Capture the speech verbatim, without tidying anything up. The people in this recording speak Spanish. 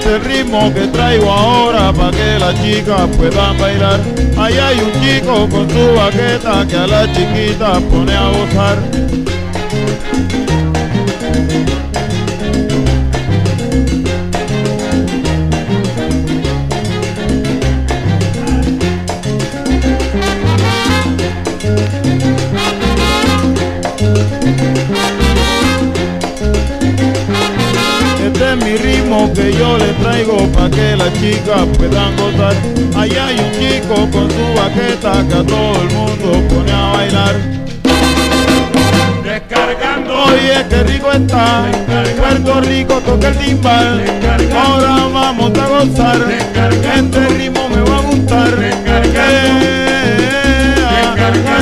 el ritmo que traigo ahora para que las chicas puedan bailar. Ahí hay un chico con su baqueta que a las chiquitas pone a gozar. Este es mi ritmo que yo le traigo para que las chicas puedan gozar. Ahí hay un chico con su baqueta que a todo el mundo pone a bailar. Descargando. Oye, qué rico está, Puerto Rico toca el timbal. Ahora vamos a gozar, este ritmo me va a gustar. Descargando. Eh, eh, eh,